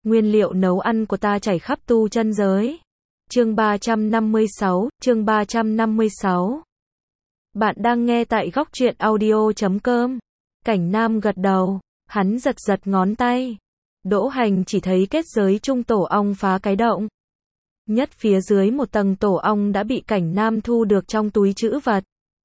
Nguyên liệu nấu ăn của ta chảy khắp tu chân giới. Chương 356. Bạn đang nghe tại góc truyện audio.com. Cảnh Nam gật đầu, hắn giật giật ngón tay. Đỗ Hành chỉ thấy kết giới trung tổ ong phá cái động. Nhất phía dưới một tầng tổ ong đã bị Cảnh Nam thu được trong túi trữ vật.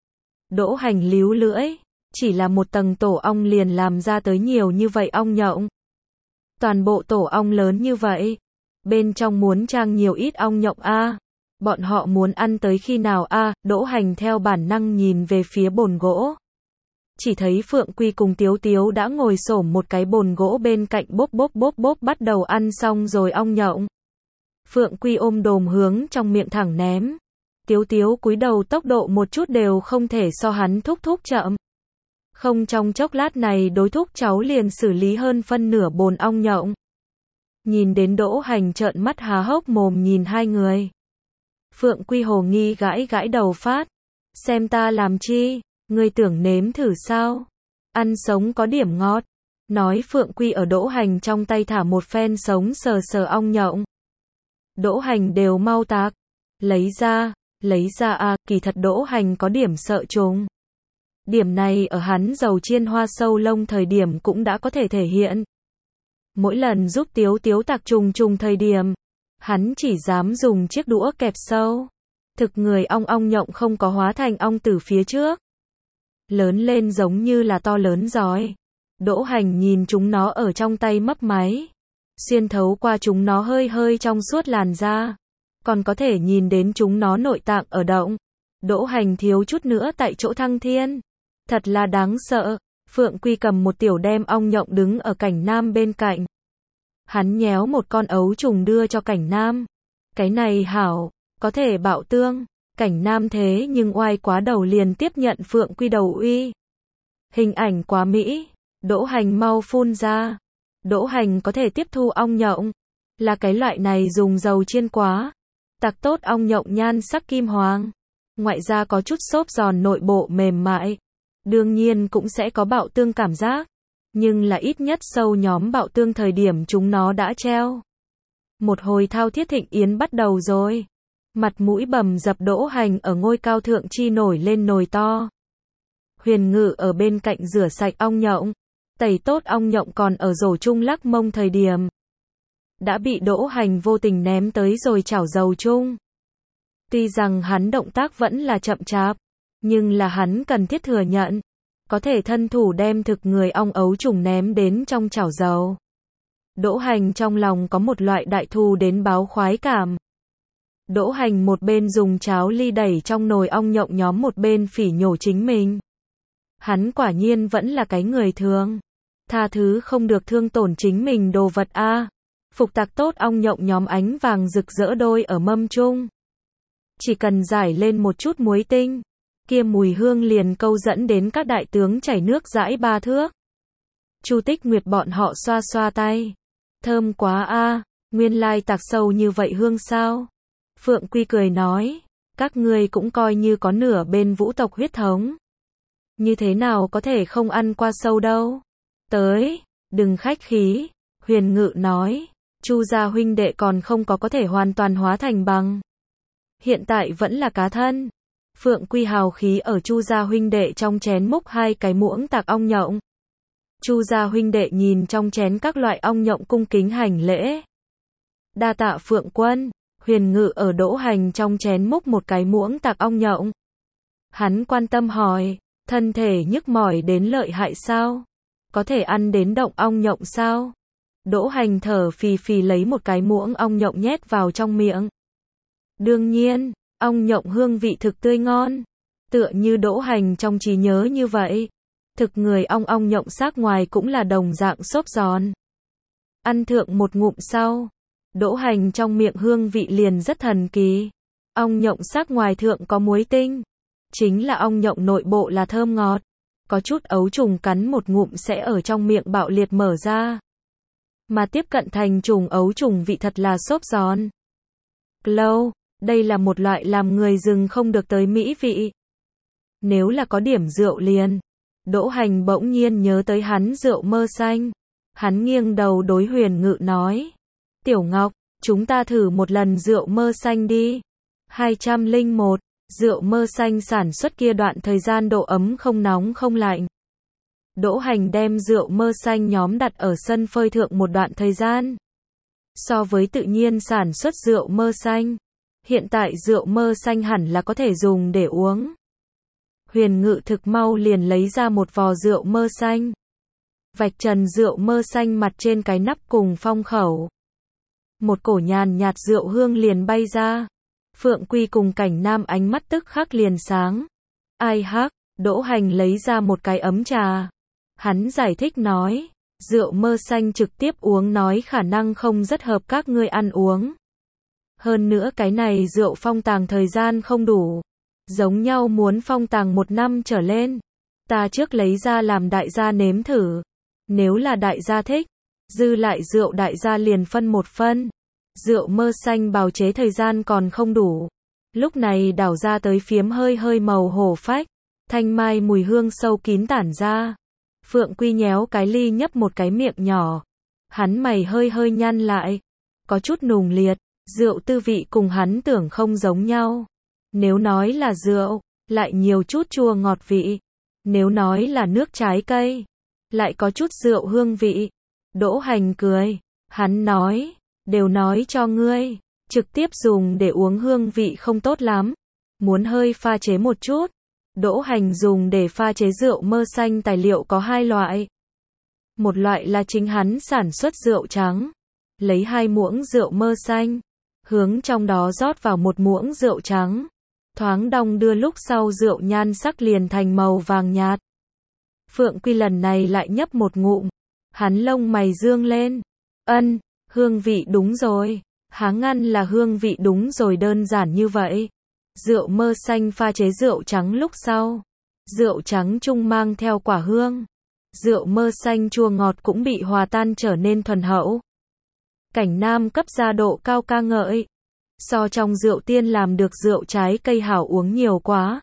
Đỗ Hành líu lưỡi, chỉ là một tầng tổ ong liền làm ra tới nhiều như vậy ong nhộng. Toàn bộ tổ ong lớn như vậy, bên trong muốn trang nhiều ít ong nhộng a? Bọn họ muốn ăn tới khi nào a? Đỗ Hành theo bản năng nhìn về phía bồn gỗ. Chỉ thấy Phượng Quy cùng Tiếu Tiếu đã ngồi xổm một cái bồn gỗ bên cạnh bốp bắt đầu ăn xong rồi ong nhộng. Phượng Quy ôm đồm hướng trong miệng thẳng ném. Tiếu Tiếu cúi đầu tốc độ một chút đều không thể so hắn thúc chậm. Không trong chốc lát này đối thúc cháu liền xử lý hơn phân nửa bồn ong nhộng. Nhìn đến Đỗ Hành trợn mắt há hốc mồm nhìn hai người. Phượng Quy hồ nghi gãi đầu phát. Xem ta làm chi, ngươi tưởng nếm thử sao? Ăn sống có điểm ngọt. Nói Phượng Quy ở Đỗ Hành trong tay thả một phen sống sờ ong nhộng. Đỗ Hành đều mau tạc. Lấy ra à, kỳ thật Đỗ Hành có điểm sợ trùng. Điểm này ở hắn dầu chiên hoa sâu lông thời điểm cũng đã có thể thể hiện. Mỗi lần giúp Tiếu Tiếu tạc trùng thời điểm, hắn chỉ dám dùng chiếc đũa kẹp sâu. Thực người ong nhộng không có hóa thành ong từ phía trước. Lớn lên giống như là to lớn giói. Đỗ Hành nhìn chúng nó ở trong tay mấp máy. Xuyên thấu qua chúng nó hơi trong suốt làn da. Còn có thể nhìn đến chúng nó nội tạng ở động. Đỗ Hành thiếu chút nữa tại chỗ thăng thiên. Thật là đáng sợ. Phượng Quy cầm một tiểu đem ong nhộng đứng ở Cảnh Nam bên cạnh. Hắn nhéo một con ấu trùng đưa cho Cảnh Nam. Cái này hảo, có thể bạo tương. Cảnh Nam thế nhưng oai quá đầu liền tiếp nhận Phượng Quy đầu uy. Hình ảnh quá mỹ. Đỗ Hành mau phun ra. Đỗ Hành có thể tiếp thu ong nhộng. Là cái loại này dùng dầu chiên quá. Tạc tốt ong nhộng nhan sắc kim hoàng. Ngoại ra có chút xốp giòn nội bộ mềm mại. Đương nhiên cũng sẽ có bạo tương cảm giác. Nhưng là ít nhất sâu nhóm bạo tương thời điểm chúng nó đã treo. Một hồi thao thiết thịnh yến bắt đầu rồi. Mặt mũi bầm dập Đỗ Hành ở ngôi cao thượng chi nổi lên nồi to. Huyền Ngự ở bên cạnh rửa sạch ong nhộng. Tẩy tốt ong nhộng còn ở rổ chung lắc mông thời điểm. Đã bị Đỗ Hành vô tình ném tới rồi chảo dầu chung. Tuy rằng hắn động tác vẫn là chậm chạp. Nhưng là hắn cần thiết thừa nhận. Có thể thân thủ đem thực người ong ấu trùng ném đến trong chảo dầu. Đỗ Hành trong lòng có một loại đại thù đến báo khoái cảm. Đỗ Hành một bên dùng cháo ly đẩy trong nồi ong nhộng nhóm một bên phỉ nhổ chính mình. Hắn quả nhiên vẫn là cái người thường. Tha thứ không được thương tổn chính mình đồ vật a. Phục tạc tốt ong nhộng nhóm ánh vàng rực rỡ đôi ở mâm chung. Chỉ cần rải lên một chút muối tinh. Kia mùi hương liền câu dẫn đến các đại tướng chảy nước dãi 3 thước. Chu Tích Nguyệt bọn họ xoa tay. Thơm quá a, nguyên lai tạc sâu như vậy hương sao? Phượng Quy cười nói, các ngươi cũng coi như có nửa bên vũ tộc huyết thống. Như thế nào có thể không ăn qua sâu đâu? Tới, đừng khách khí, Huyền Ngự nói, Chu gia huynh đệ còn không có thể hoàn toàn hóa thành bằng. Hiện tại vẫn là cá thân. Phượng Quy hào khí ở Chu gia huynh đệ trong chén múc 2 cái muỗng tạc ong nhộng. Chu gia huynh đệ nhìn trong chén các loại ong nhộng cung kính hành lễ. Đa tạ Phượng Quân. Huyền Ngự ở Đỗ Hành trong chén múc một cái muỗng tạc ong nhộng. Hắn quan tâm hỏi, thân thể nhức mỏi đến lợi hại sao? Có thể ăn đến động ong nhộng sao? Đỗ Hành thở phì lấy một cái muỗng ong nhộng nhét vào trong miệng. Đương nhiên, ong nhộng hương vị thực tươi ngon. Tựa như Đỗ Hành trong trí nhớ như vậy. Thực người ong nhộng xác ngoài cũng là đồng dạng xốp giòn. Ăn thượng một ngụm sau. Đỗ Hành trong miệng hương vị liền rất thần kỳ. Ong nhộng xác ngoài thượng có muối tinh. Chính là ong nhộng nội bộ là thơm ngọt. Có chút ấu trùng cắn một ngụm sẽ ở trong miệng bạo liệt mở ra. Mà tiếp cận thành trùng ấu trùng vị thật là xốp giòn. Glow, đây là một loại làm người dừng không được tới mỹ vị. Nếu là có điểm rượu liền. Đỗ Hành bỗng nhiên nhớ tới hắn rượu mơ xanh. Hắn nghiêng đầu đối Huyền Ngự nói. Tiểu Ngọc, chúng ta thử một lần rượu mơ xanh đi. 201. Rượu mơ xanh sản xuất kia đoạn thời gian độ ấm không nóng không lạnh. Đỗ Hành đem rượu mơ xanh nhóm đặt ở sân phơi thượng một đoạn thời gian. So với tự nhiên sản xuất rượu mơ xanh, hiện tại rượu mơ xanh hẳn là có thể dùng để uống. Huyền Ngự thực mau liền lấy ra một vò rượu mơ xanh. Vạch trần rượu mơ xanh mặt trên cái nắp cùng phong khẩu. Một cổ nhàn nhạt rượu hương liền bay ra. Phượng Quy cùng Cảnh Nam ánh mắt tức khắc liền sáng. Ai hắc, Đỗ Hành lấy ra một cái ấm trà. Hắn giải thích nói, rượu mơ xanh trực tiếp uống nói khả năng không rất hợp các ngươi ăn uống. Hơn nữa cái này rượu phong tàng thời gian không đủ. Giống nhau muốn phong tàng 1 năm trở lên. Ta trước lấy ra làm đại gia nếm thử. Nếu là đại gia thích, dư lại rượu đại gia liền phân 1 phân. Rượu mơ xanh bào chế thời gian còn không đủ. Lúc này đảo ra tới phiếm hơi hơi màu hổ phách. Thanh mai mùi hương sâu kín tản ra. Phượng Quy nhéo cái ly nhấp một cái miệng nhỏ. Hắn mày hơi hơi nhăn lại. Có chút nùng liệt. Rượu tư vị cùng hắn tưởng không giống nhau. Nếu nói là rượu, lại nhiều chút chua ngọt vị. Nếu nói là nước trái cây, lại có chút rượu hương vị. Đỗ Hành cười. Hắn nói, đều nói cho ngươi, trực tiếp dùng để uống hương vị không tốt lắm. Muốn hơi pha chế một chút. Đỗ Hành dùng để pha chế rượu mơ xanh tài liệu có 2 loại. Một loại là chính hắn sản xuất rượu trắng. Lấy 2 muỗng rượu mơ xanh, hướng trong đó rót vào 1 muỗng rượu trắng. Thoáng đong đưa lúc sau rượu nhan sắc liền thành màu vàng nhạt. Phượng Quy lần này lại nhấp một ngụm. Hắn lông mày dương lên. Ân, hương vị đúng rồi. Háng ăn là hương vị đúng rồi, đơn giản như vậy. Rượu mơ xanh pha chế rượu trắng lúc sau. Rượu trắng chung mang theo quả hương. Rượu mơ xanh chua ngọt cũng bị hòa tan trở nên thuần hậu. Cảnh Nam cấp gia độ cao ca ngợi. So trong rượu tiên làm được rượu trái cây hảo uống nhiều quá.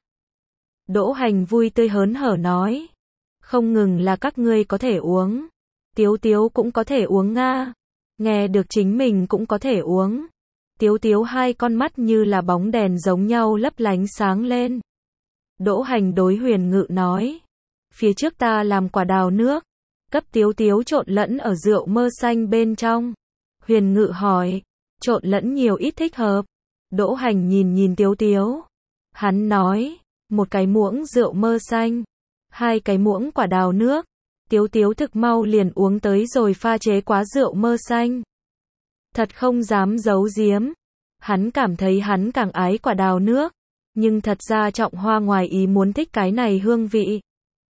Đỗ Hành vui tươi hớn hở nói. Không ngừng là các ngươi có thể uống. Tiếu Tiếu cũng có thể uống nga. Nghe được chính mình cũng có thể uống. Tiếu Tiếu 2 con mắt như là bóng đèn giống nhau lấp lánh sáng lên. Đỗ Hành đối Huyền Ngự nói. Phía trước ta làm quả đào nước. Cấp Tiếu Tiếu trộn lẫn ở rượu mơ xanh bên trong. Huyền Ngự hỏi. Trộn lẫn nhiều ít thích hợp. Đỗ Hành nhìn nhìn Tiếu Tiếu. Hắn nói. 1 cái muỗng rượu mơ xanh. 2 cái muỗng quả đào nước. Tiếu Tiếu thực mau liền uống tới rồi pha chế quá rượu mơ xanh. Thật không dám giấu giếm. Hắn cảm thấy hắn càng ái quả đào nước. Nhưng thật ra Trọng Hoa ngoài ý muốn thích cái này hương vị.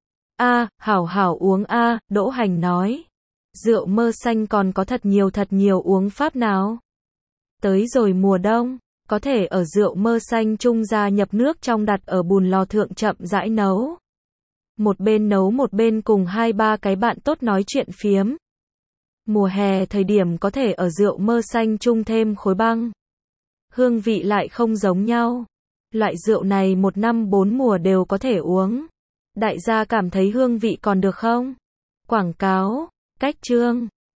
Hảo hảo uống Đỗ Hành nói. Rượu mơ xanh còn có thật nhiều uống pháp nào. Tới rồi mùa đông, có thể ở rượu mơ xanh chung gia nhập nước trong đặt ở bùn lò thượng chậm rãi nấu. Một bên nấu một bên cùng 2-3 cái bạn tốt nói chuyện phiếm. Mùa hè thời điểm có thể ở rượu mơ xanh chung thêm khối băng. Hương vị lại không giống nhau. Loại rượu này 1 năm 4 mùa đều có thể uống. Đại gia cảm thấy hương vị còn được không? Quảng cáo, cách chương.